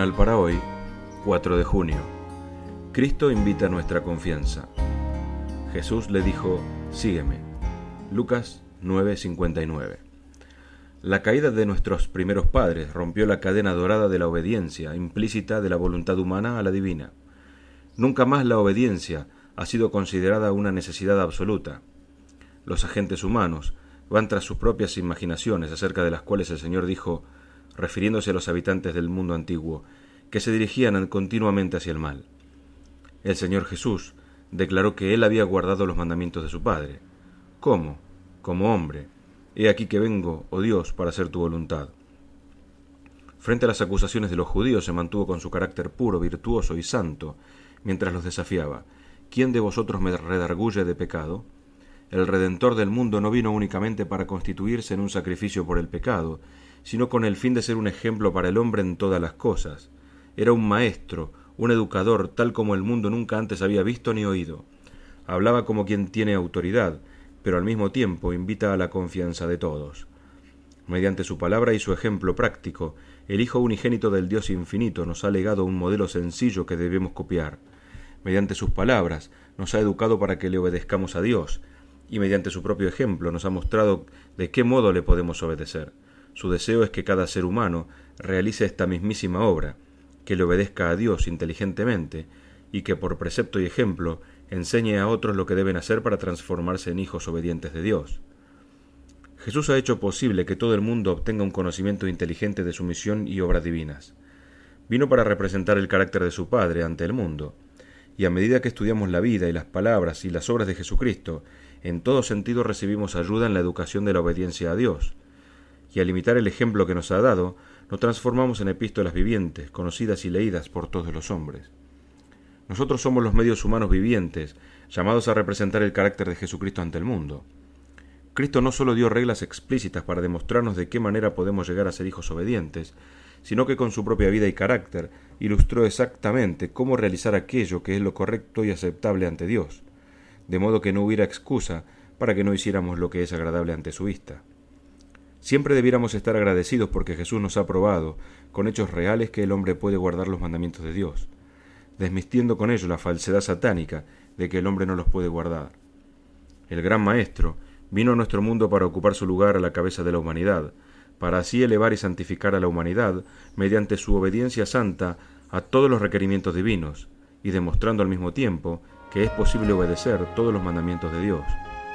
devocional para hoy, 4 de junio. Cristo invita a nuestra confianza. Jesús le dijo, sígueme. Lucas 9:59. La caída de nuestros primeros padres rompió la cadena dorada de la obediencia implícita de la voluntad humana a la divina. Nunca más la obediencia ha sido considerada una necesidad absoluta. Los agentes humanos van tras sus propias imaginaciones acerca de las cuales el Señor dijo, refiriéndose a los habitantes del mundo antiguo, que se dirigían continuamente hacia el mal. El Señor Jesús declaró que Él había guardado los mandamientos de su Padre. ¿Cómo? Como hombre. He aquí que vengo, oh Dios, para hacer tu voluntad. Frente a las acusaciones de los judíos se mantuvo con su carácter puro, virtuoso y santo, mientras los desafiaba. ¿Quién de vosotros me redarguye de pecado? El Redentor del mundo no vino únicamente para constituirse en un sacrificio por el pecado, sino con el fin de ser un ejemplo para el hombre en todas las cosas. Era un maestro, un educador, tal como el mundo nunca antes había visto ni oído. Hablaba como quien tiene autoridad, pero al mismo tiempo invita a la confianza de todos. Mediante su palabra y su ejemplo práctico, el Hijo unigénito del Dios infinito nos ha legado un modelo sencillo que debemos copiar. Mediante sus palabras nos ha educado para que le obedezcamos a Dios, y mediante su propio ejemplo nos ha mostrado de qué modo le podemos obedecer. Su deseo es que cada ser humano realice esta mismísima obra, que le obedezca a Dios inteligentemente y que por precepto y ejemplo enseñe a otros lo que deben hacer para transformarse en hijos obedientes de Dios. Jesús ha hecho posible que todo el mundo obtenga un conocimiento inteligente de su misión y obras divinas. Vino para representar el carácter de su Padre ante el mundo, y a medida que estudiamos la vida y las palabras y las obras de Jesucristo, en todo sentido recibimos ayuda en la educación de la obediencia a Dios. Y al imitar el ejemplo que nos ha dado, nos transformamos en epístolas vivientes, conocidas y leídas por todos los hombres. Nosotros somos los medios humanos vivientes, llamados a representar el carácter de Jesucristo ante el mundo. Cristo no solo dio reglas explícitas para demostrarnos de qué manera podemos llegar a ser hijos obedientes, sino que con su propia vida y carácter ilustró exactamente cómo realizar aquello que es lo correcto y aceptable ante Dios, de modo que no hubiera excusa para que no hiciéramos lo que es agradable ante su vista. Siempre debiéramos estar agradecidos porque Jesús nos ha probado, con hechos reales, que el hombre puede guardar los mandamientos de Dios, desmintiendo con ello la falsedad satánica de que el hombre no los puede guardar. El gran Maestro vino a nuestro mundo para ocupar su lugar a la cabeza de la humanidad, para así elevar y santificar a la humanidad mediante su obediencia santa a todos los requerimientos divinos, y demostrando al mismo tiempo que es posible obedecer todos los mandamientos de Dios.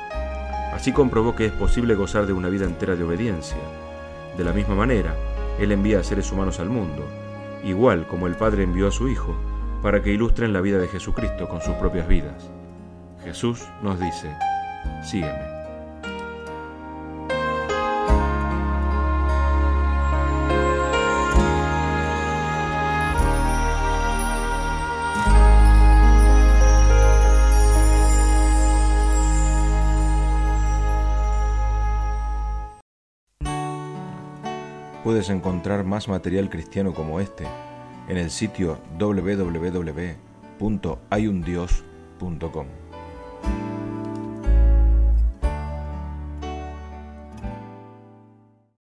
Así comprobó que es posible gozar de una vida entera de obediencia. De la misma manera, Él envía a seres humanos al mundo, igual como el Padre envió a su Hijo, para que ilustren la vida de Jesucristo con sus propias vidas. Jesús nos dice, sígueme. Puedes encontrar más material cristiano como este en el sitio www.hayundios.com.